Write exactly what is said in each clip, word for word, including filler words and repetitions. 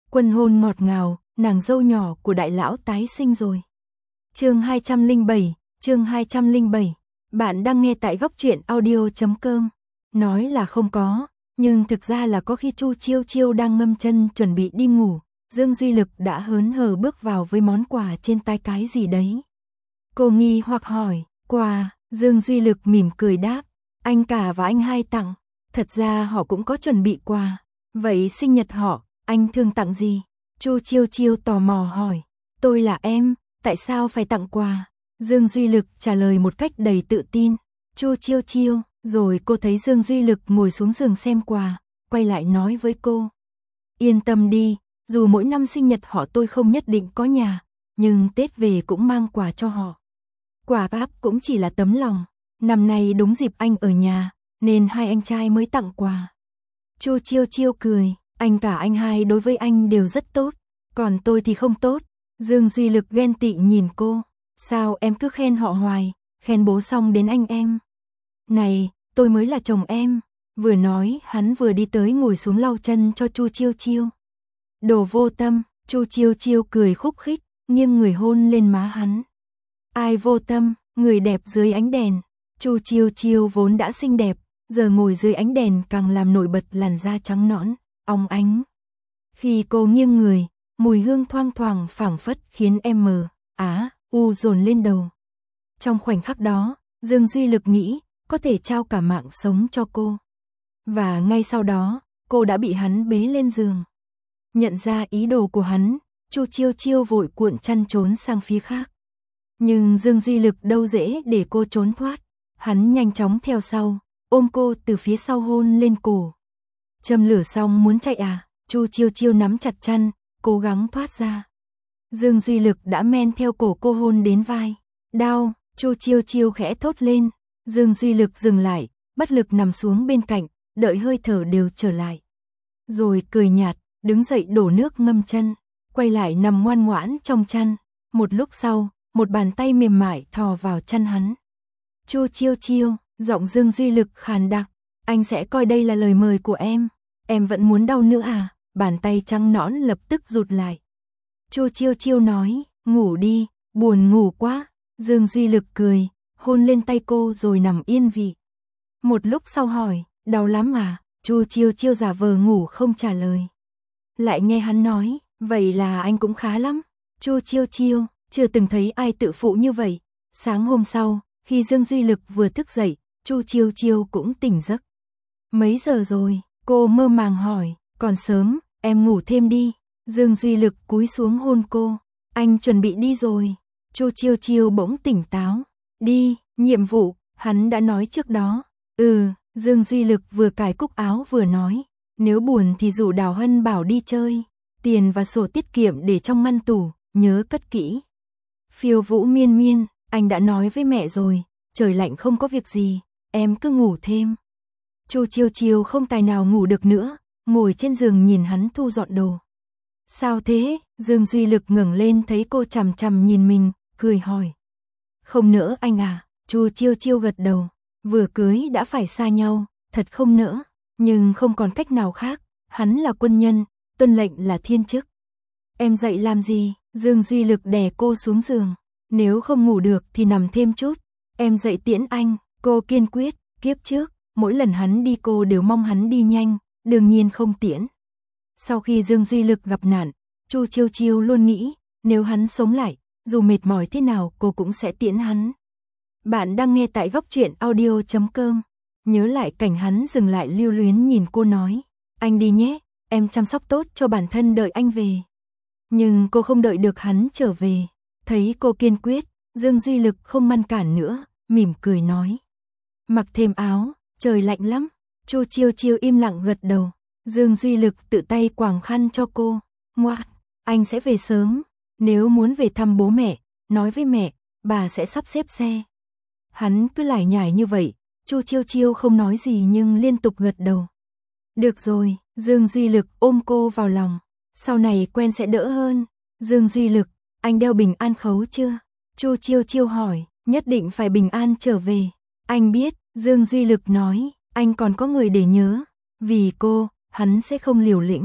Quân hôn ngọt ngào, nàng dâu nhỏ của đại lão tái sinh rồi. Chương hai trăm lẻ bảy, chương hai trăm lẻ bảy. Bạn đang nghe tại góc truyện audio chấm com. Nói là không có, nhưng thực ra là có khi Chu Chiêu Chiêu đang ngâm chân chuẩn bị đi ngủ, Dương Duy Lực đã hớn hở bước vào với món quà trên tay. Cái gì đấy? Cô nghi hoặc hỏi. Quà? Dương Duy Lực mỉm cười đáp. Anh cả và anh hai tặng. Thật ra họ cũng có chuẩn bị quà. Vậy sinh nhật họ, anh thường tặng gì? Chu Chiêu Chiêu tò mò hỏi. Tôi là em, tại sao phải tặng quà? Dương Duy Lực trả lời một cách đầy tự tin. Chu Chiêu Chiêu. Rồi cô thấy Dương Duy Lực ngồi xuống giường xem quà, quay lại nói với cô. Yên tâm đi, dù mỗi năm sinh nhật họ tôi không nhất định có nhà, nhưng Tết về cũng mang quà cho họ. Quà áp cũng chỉ là tấm lòng, năm nay đúng dịp anh ở nhà, nên hai anh trai mới tặng quà. Chu Chiêu Chiêu cười, anh cả anh hai đối với anh đều rất tốt, còn tôi thì không tốt. Dương Duy Lực ghen tị nhìn cô, sao em cứ khen họ hoài, khen bố xong đến anh em. Này, tôi mới là chồng em. Vừa nói, hắn vừa đi tới ngồi xuống lau chân cho Chu Chiêu Chiêu. Đồ vô tâm. Chu Chiêu Chiêu cười khúc khích, nghiêng người hôn lên má hắn. Ai vô tâm? Người đẹp dưới ánh đèn. Chu Chiêu Chiêu vốn đã xinh đẹp, giờ ngồi dưới ánh đèn càng làm nổi bật làn da trắng nõn, óng ánh. Khi cô nghiêng người, mùi hương thoang thoảng phảng phất khiến em mờ, á, u dồn lên đầu. Trong khoảnh khắc đó, Dương Duy Lực nghĩ có thể trao cả mạng sống cho cô. Và ngay sau đó, cô đã bị hắn bế lên giường. Nhận ra ý đồ của hắn, Chu Chiêu Chiêu vội cuộn chăn trốn sang phía khác. Nhưng Dương Duy Lực đâu dễ để cô trốn thoát. Hắn nhanh chóng theo sau, ôm cô từ phía sau hôn lên cổ. Châm lửa xong muốn chạy à? Chu Chiêu Chiêu nắm chặt chăn, cố gắng thoát ra. Dương Duy Lực đã men theo cổ cô hôn đến vai. Đau, Chu Chiêu Chiêu khẽ thốt lên. Dương Duy Lực dừng lại, bất lực nằm xuống bên cạnh, đợi hơi thở đều trở lại. Rồi cười nhạt, đứng dậy đổ nước ngâm chân, quay lại nằm ngoan ngoãn trong chăn. Một lúc sau, một bàn tay mềm mại thò vào chăn hắn. Chu Chiêu Chiêu, giọng Dương Duy Lực khàn đặc, anh sẽ coi đây là lời mời của em. Em vẫn muốn đau nữa à? Bàn tay trắng nõn lập tức rụt lại. Chu Chiêu Chiêu nói, ngủ đi, buồn ngủ quá. Dương Duy Lực cười, hôn lên tay cô rồi nằm yên vị. Một lúc sau hỏi, đau lắm à? Chu Chiêu Chiêu giả vờ ngủ không trả lời. Lại nghe hắn nói, vậy là anh cũng khá lắm. Chu Chiêu Chiêu, chưa từng thấy ai tự phụ như vậy. Sáng hôm sau, khi Dương Duy Lực vừa thức dậy, Chu Chiêu Chiêu cũng tỉnh giấc. Mấy giờ rồi? Cô mơ màng hỏi, còn sớm, em ngủ thêm đi. Dương Duy Lực cúi xuống hôn cô, anh chuẩn bị đi rồi. Chu Chiêu Chiêu bỗng tỉnh táo. Đi, nhiệm vụ, hắn đã nói trước đó. Ừ, Dương Duy Lực vừa cài cúc áo vừa nói. Nếu buồn thì rủ Đào Hân Bảo đi chơi. Tiền và sổ tiết kiệm để trong ngăn tủ, nhớ cất kỹ. Phiêu Vũ Miên Miên, anh đã nói với mẹ rồi, trời lạnh không có việc gì, em cứ ngủ thêm. Chu Chiêu Chiêu không tài nào ngủ được nữa, ngồi trên giường nhìn hắn thu dọn đồ. Sao thế? Dương Duy Lực ngẩng lên thấy cô chằm chằm nhìn mình, cười hỏi. Không nỡ anh à? Chu Chiêu Chiêu gật đầu. Vừa cưới đã phải xa nhau, thật không nỡ. Nhưng không còn cách nào khác, hắn là quân nhân, tuân lệnh là thiên chức. Em dậy làm gì? Dương Duy Lực đè cô xuống giường. Nếu không ngủ được thì nằm thêm chút. Em dậy tiễn anh. Cô kiên quyết. Kiếp trước, mỗi lần hắn đi cô đều mong hắn đi nhanh, đương nhiên không tiễn. Sau khi Dương Duy Lực gặp nạn, Chu Chiêu Chiêu luôn nghĩ, nếu hắn sống lại, dù mệt mỏi thế nào cô cũng sẽ tiễn hắn. Bạn đang nghe tại góc truyện audio chấm com. Nhớ lại cảnh hắn dừng lại lưu luyến nhìn cô nói, anh đi nhé, em chăm sóc tốt cho bản thân đợi anh về. Nhưng cô không đợi được hắn trở về. Thấy cô kiên quyết, Dương Duy Lực không ngăn cản nữa, mỉm cười nói. Mặc thêm áo, trời lạnh lắm. Chu Chiêu Chiêu im lặng gật đầu. Dương Duy Lực tự tay quàng khăn cho cô. Ngoan, anh sẽ về sớm. Nếu muốn về thăm bố mẹ, nói với mẹ, bà sẽ sắp xếp xe. Hắn cứ lải nhải như vậy, Chu Chiêu Chiêu không nói gì nhưng liên tục gật đầu. Được rồi, Dương Duy Lực ôm cô vào lòng. Sau này quen sẽ đỡ hơn. Dương Duy Lực, anh đeo bình an khấu chưa? Chu Chiêu Chiêu hỏi, nhất định phải bình an trở về. Anh biết, Dương Duy Lực nói, anh còn có người để nhớ. Vì cô, hắn sẽ không liều lĩnh.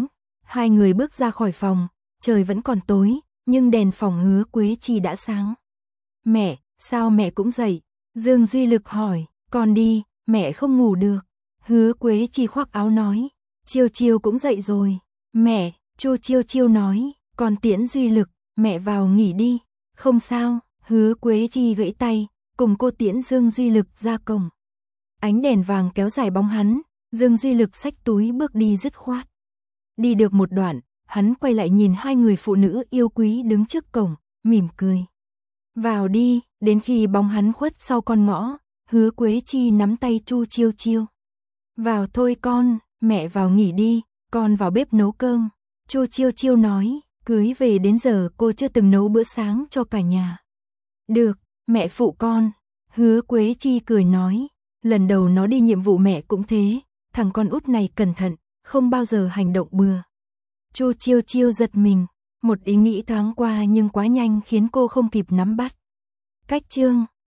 Hai người bước ra khỏi phòng, trời vẫn còn tối, nhưng đèn phòng Hứa Quế Chi đã sáng. Mẹ, sao mẹ cũng dậy? Dương Duy Lực hỏi, con đi, mẹ không ngủ được. Hứa Quế Chi khoác áo nói, Chiêu Chiêu cũng dậy rồi. Mẹ, Chu Chiêu Chiêu nói, con tiễn Duy Lực, mẹ vào nghỉ đi. Không sao, Hứa Quế Chi vẫy tay, cùng cô tiễn Dương Duy Lực ra cổng. Ánh đèn vàng kéo dài bóng hắn, Dương Duy Lực xách túi bước đi dứt khoát. Đi được một đoạn, hắn quay lại nhìn hai người phụ nữ yêu quý đứng trước cổng, mỉm cười. Vào đi, đến khi bóng hắn khuất sau con ngõ, Hứa Quế Chi nắm tay Chu Chiêu Chiêu. Vào thôi con, mẹ vào nghỉ đi, con vào bếp nấu cơm. Chu Chiêu Chiêu nói, cưới về đến giờ cô chưa từng nấu bữa sáng cho cả nhà. Được, mẹ phụ con. Hứa Quế Chi cười nói, lần đầu nó đi nhiệm vụ mẹ cũng thế, thằng con út này cẩn thận, không bao giờ hành động bừa. Chu Chiêu Chiêu giật mình, một ý nghĩ thoáng qua nhưng quá nhanh khiến cô không kịp nắm bắt. Cách chương